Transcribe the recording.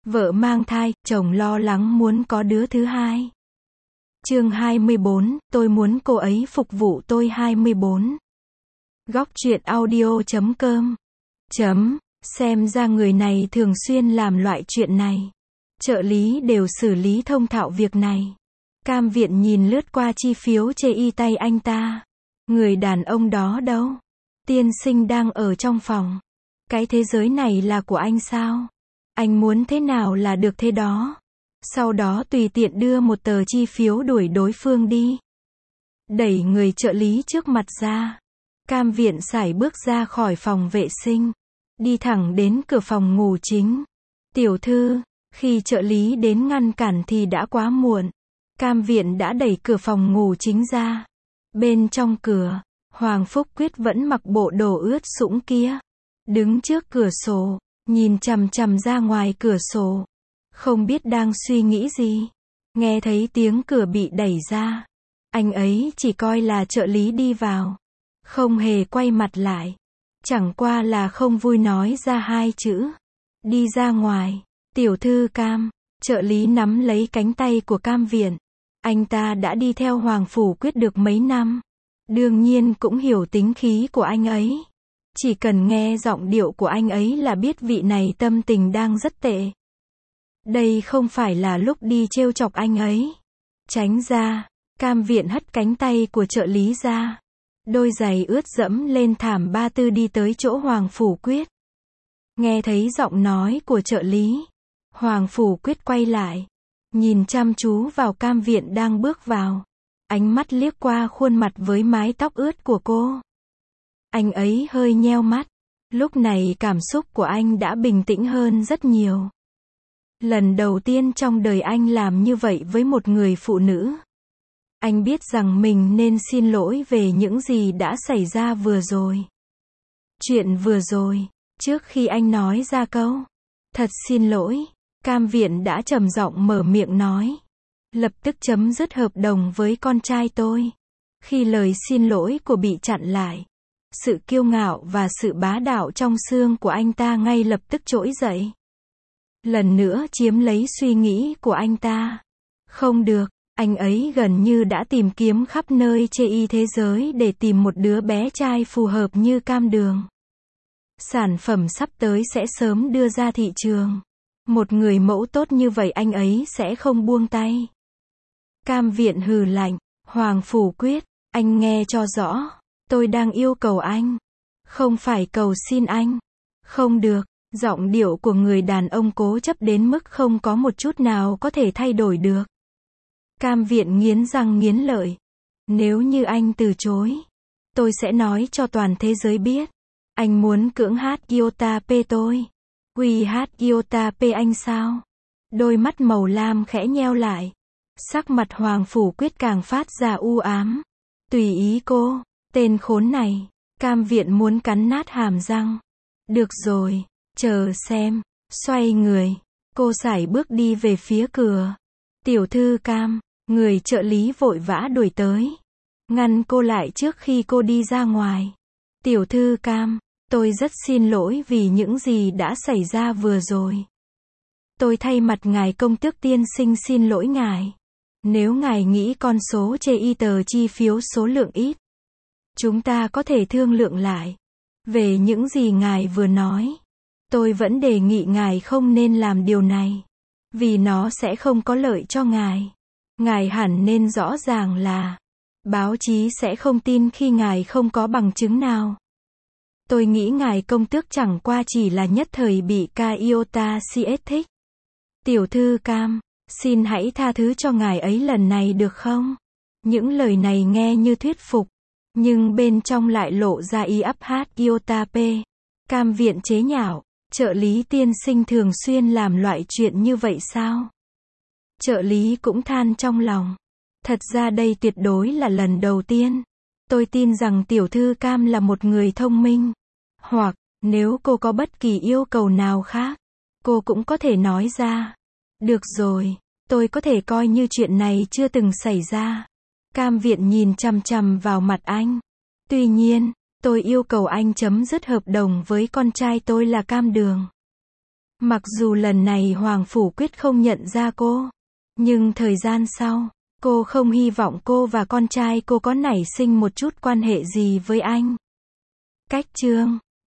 Vợ mang thai, chồng lo lắng muốn có đứa thứ hai. Chương 24, tôi muốn cô ấy phục vụ tôi 24. Góc truyện audio.com. Xem ra người này thường xuyên làm loại chuyện này. Trợ lý đều xử lý thông thạo việc này. Cam Viện nhìn lướt qua chi phiếu chê y tay anh ta. Người đàn ông đó đâu? Tiên sinh đang ở trong phòng. Cái thế giới này là của anh sao? Anh muốn thế nào là được thế đó. Sau đó tùy tiện đưa một tờ chi phiếu đuổi đối phương đi. Đẩy người trợ lý trước mặt ra. Cam Viện sải bước ra khỏi phòng vệ sinh. Đi thẳng đến cửa phòng ngủ chính. Tiểu thư, khi trợ lý đến ngăn cản thì đã quá muộn. Cam Viện đã đẩy cửa phòng ngủ chính ra. Bên trong cửa, Hoàng Phúc Quyết vẫn mặc bộ đồ ướt sũng kia. Đứng trước cửa sổ, nhìn chằm chằm ra ngoài cửa sổ. Không biết đang suy nghĩ gì. Nghe thấy tiếng cửa bị đẩy ra. Anh ấy chỉ coi là trợ lý đi vào. Không hề quay mặt lại. Chẳng qua là không vui nói ra hai chữ. Đi ra ngoài. Tiểu thư Cam. Trợ lý nắm lấy cánh tay của Cam Viện. Anh ta đã đi theo Hoàng Phủ Quyết được mấy năm. Đương nhiên cũng hiểu tính khí của anh ấy. Chỉ cần nghe giọng điệu của anh ấy là biết vị này tâm tình đang rất tệ. Đây không phải là lúc đi trêu chọc anh ấy. Tránh ra. Cam Viện hất cánh tay của trợ lý ra. Đôi giày ướt dẫm lên thảm ba tư đi tới chỗ Hoàng Phủ Quyết. Nghe thấy giọng nói của trợ lý. Hoàng Phủ Quyết quay lại. Nhìn chăm chú vào Cam Viện đang bước vào. Ánh mắt liếc qua khuôn mặt với mái tóc ướt của cô. Anh ấy hơi nheo mắt. Lúc này cảm xúc của anh đã bình tĩnh hơn rất nhiều. Lần đầu tiên trong đời anh làm như vậy với một người phụ nữ. Anh biết rằng mình nên xin lỗi về những gì đã xảy ra vừa rồi. Chuyện vừa rồi, trước khi anh nói ra câu thật xin lỗi, Cam Viện đã trầm giọng mở miệng nói. Lập tức chấm dứt hợp đồng với con trai tôi. Khi lời xin lỗi của bị chặn lại, sự kiêu ngạo và sự bá đạo trong xương của anh ta ngay lập tức trỗi dậy. Lần nữa chiếm lấy suy nghĩ của anh ta. Không được, anh ấy gần như đã tìm kiếm khắp nơi trên y thế giới để tìm một đứa bé trai phù hợp như Cam Đường. Sản phẩm sắp tới sẽ sớm đưa ra thị trường. Một người mẫu tốt như vậy anh ấy sẽ không buông tay. Cam Viện hừ lạnh. Hoàng Phủ Quyết, anh nghe cho rõ. Tôi đang yêu cầu anh. Không phải cầu xin anh. Không được. Giọng điệu của người đàn ông cố chấp đến mức không có một chút nào có thể thay đổi được. Cam Viện nghiến răng nghiến lợi. Nếu như anh từ chối, tôi sẽ nói cho toàn thế giới biết. Anh muốn cưỡng hát Gyota P tôi. Quy hát Gyota P anh sao? Đôi mắt màu lam khẽ nheo lại. Sắc mặt Hoàng Phủ Quyết càng phát ra u ám. Tùy ý cô, tên khốn này. Cam Viện muốn cắn nát hàm răng. Được rồi, chờ xem. Xoay người, cô sải bước đi về phía cửa. Tiểu thư Cam, người trợ lý vội vã đuổi tới. Ngăn cô lại trước khi cô đi ra ngoài. Tiểu thư Cam, tôi rất xin lỗi vì những gì đã xảy ra vừa rồi. Tôi thay mặt ngài công tước tiên sinh xin lỗi ngài. Nếu ngài nghĩ con số trên y tờ chi phiếu số lượng ít, chúng ta có thể thương lượng lại. Về những gì ngài vừa nói, tôi vẫn đề nghị ngài không nên làm điều này. Vì nó sẽ không có lợi cho ngài. Ngài hẳn nên rõ ràng là báo chí sẽ không tin khi ngài không có bằng chứng nào. Tôi nghĩ ngài công tước chẳng qua chỉ là nhất thời bị Kyota CS thích. Tiểu thư Cam, xin hãy tha thứ cho ngài ấy lần này được không? Những lời này nghe như thuyết phục, nhưng bên trong lại lộ ra y ấp hát Gyota P. Cam Viện chế nhạo. Trợ lý tiên sinh thường xuyên làm loại chuyện như vậy sao? Trợ lý cũng than trong lòng. Thật ra đây tuyệt đối là lần đầu tiên. Tôi tin rằng tiểu thư Cam là một người thông minh. Hoặc, nếu cô có bất kỳ yêu cầu nào khác, cô cũng có thể nói ra. Được rồi, tôi có thể coi như chuyện này chưa từng xảy ra. Cam Viện nhìn chằm chằm vào mặt anh. Tuy nhiên, tôi yêu cầu anh chấm dứt hợp đồng với con trai tôi là Cam Đường. Mặc dù lần này Hoàng Phủ Quyết không nhận ra cô, nhưng thời gian sau, cô không hy vọng cô và con trai cô có nảy sinh một chút quan hệ gì với anh. Cách chương